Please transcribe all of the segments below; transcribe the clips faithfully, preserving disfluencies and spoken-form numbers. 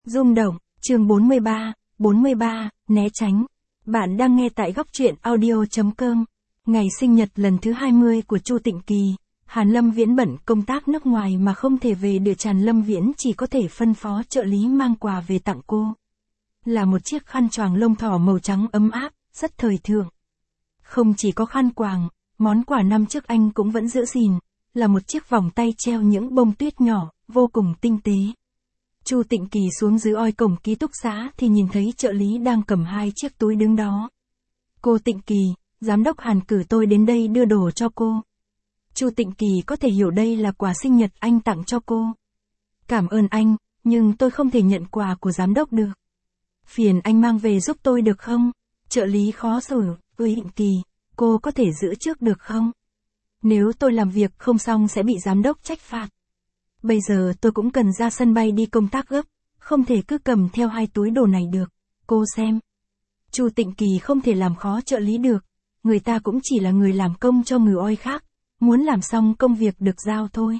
Rung động, chương bốn mươi ba, bốn mươi ba, né tránh. Bạn đang nghe tại góc truyện audio chấm com. Ngày sinh nhật lần thứ hai mươi của Chu Tịnh Kỳ, Hàn Lâm Viễn bận công tác nước ngoài mà không thể về được, Hàn Lâm Viễn chỉ có thể phân phó trợ lý mang quà về tặng cô. Là một chiếc khăn choàng lông thỏ màu trắng ấm áp, rất thời thượng. Không chỉ có khăn quàng, món quà năm trước anh cũng vẫn giữ gìn, là một chiếc vòng tay treo những bông tuyết nhỏ, vô cùng tinh tế. Chu Tịnh Kỳ xuống dưới oi cổng ký túc xá thì nhìn thấy trợ lý đang cầm hai chiếc túi đứng đó. Cô Tịnh Kỳ, giám đốc Hàn cử tôi đến đây đưa đồ cho cô. Chu Tịnh Kỳ có thể hiểu đây là quà sinh nhật anh tặng cho cô. Cảm ơn anh, nhưng tôi không thể nhận quà của giám đốc được. Phiền anh mang về giúp tôi được không? Trợ lý khó xử, ơi Tịnh Kỳ, cô có thể giữ trước được không? Nếu tôi làm việc không xong sẽ bị giám đốc trách phạt. Bây giờ tôi cũng cần ra sân bay đi công tác gấp, không thể cứ cầm theo hai túi đồ này được, cô xem. Chu Tịnh Kỳ không thể làm khó trợ lý được, người ta cũng chỉ là người làm công cho người oi khác, muốn làm xong công việc được giao thôi.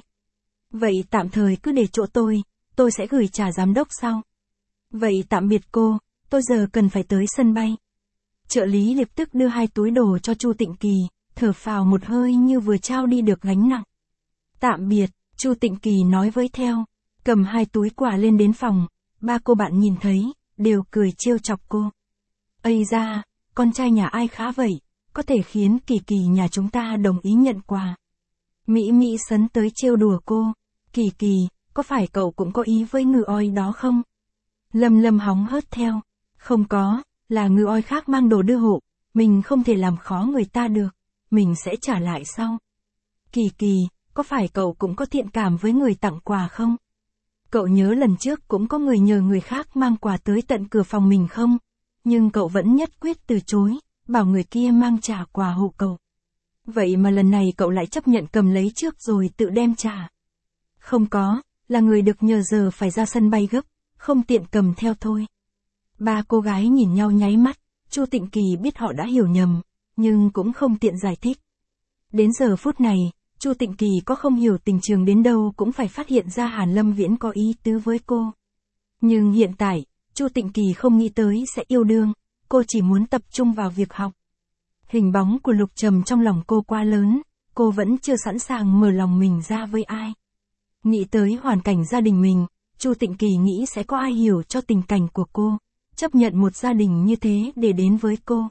Vậy tạm thời cứ để chỗ tôi, tôi sẽ gửi trả giám đốc sau. Vậy tạm biệt cô, tôi giờ cần phải tới sân bay. Trợ lý lập tức đưa hai túi đồ cho Chu Tịnh Kỳ, thở phào một hơi như vừa trao đi được gánh nặng. Tạm biệt. Chu Tịnh Kỳ nói với theo, cầm hai túi quà lên đến phòng, ba cô bạn nhìn thấy, đều cười trêu chọc cô. Ây da, con trai nhà ai khá vậy, có thể khiến Kỳ Kỳ nhà chúng ta đồng ý nhận quà. Mỹ Mỹ sấn tới trêu đùa cô, Kỳ Kỳ, có phải cậu cũng có ý với ngư oi đó không? Lâm Lâm hóng hớt theo, không có, là ngư oi khác mang đồ đưa hộ, mình không thể làm khó người ta được, mình sẽ trả lại sau. Kỳ Kỳ, có phải cậu cũng có thiện cảm với người tặng quà không? Cậu nhớ lần trước cũng có người nhờ người khác mang quà tới tận cửa phòng mình không? Nhưng cậu vẫn nhất quyết từ chối, bảo người kia mang trả quà hộ cậu. Vậy mà lần này cậu lại chấp nhận cầm lấy trước rồi tự đem trả. Không có, là người được nhờ giờ phải ra sân bay gấp, không tiện cầm theo thôi. Ba cô gái nhìn nhau nháy mắt, Chu Tịnh Kỳ biết họ đã hiểu nhầm, nhưng cũng không tiện giải thích. Đến giờ phút này, Chu Tịnh Kỳ có không hiểu tình trường đến đâu cũng phải phát hiện ra Hàn Lâm Viễn có ý tứ với cô. Nhưng hiện tại, Chu Tịnh Kỳ không nghĩ tới sẽ yêu đương, cô chỉ muốn tập trung vào việc học. Hình bóng của Lục Trầm trong lòng cô quá lớn, cô vẫn chưa sẵn sàng mở lòng mình ra với ai. Nghĩ tới hoàn cảnh gia đình mình, Chu Tịnh Kỳ nghĩ sẽ có ai hiểu cho tình cảnh của cô, chấp nhận một gia đình như thế để đến với cô.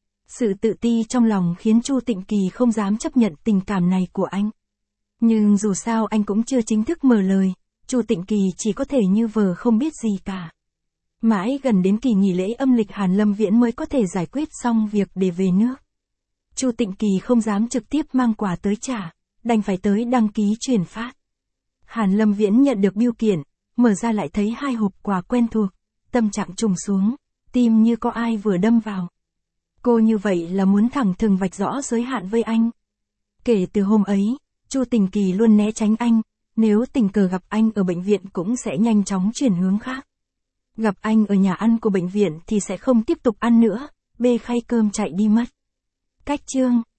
Sự tự ti trong lòng khiến Chu Tịnh Kỳ không dám chấp nhận tình cảm này của anh. Nhưng dù sao anh cũng chưa chính thức mở lời, Chu Tịnh Kỳ chỉ có thể như vờ không biết gì cả. Mãi gần đến kỳ nghỉ lễ âm lịch Hàn Lâm Viễn mới có thể giải quyết xong việc để về nước. Chu Tịnh Kỳ không dám trực tiếp mang quà tới trả, đành phải tới đăng ký chuyển phát. Hàn Lâm Viễn nhận được bưu kiện, mở ra lại thấy hai hộp quà quen thuộc, tâm trạng trùng xuống, tim như có ai vừa đâm vào. Cô như vậy là muốn thẳng thừng vạch rõ giới hạn với anh. Kể từ hôm ấy, Chu Tịnh Kỳ luôn né tránh anh, nếu tình cờ gặp anh ở bệnh viện cũng sẽ nhanh chóng chuyển hướng khác. Gặp anh ở nhà ăn của bệnh viện thì sẽ không tiếp tục ăn nữa, bê khay cơm chạy đi mất. Cách chương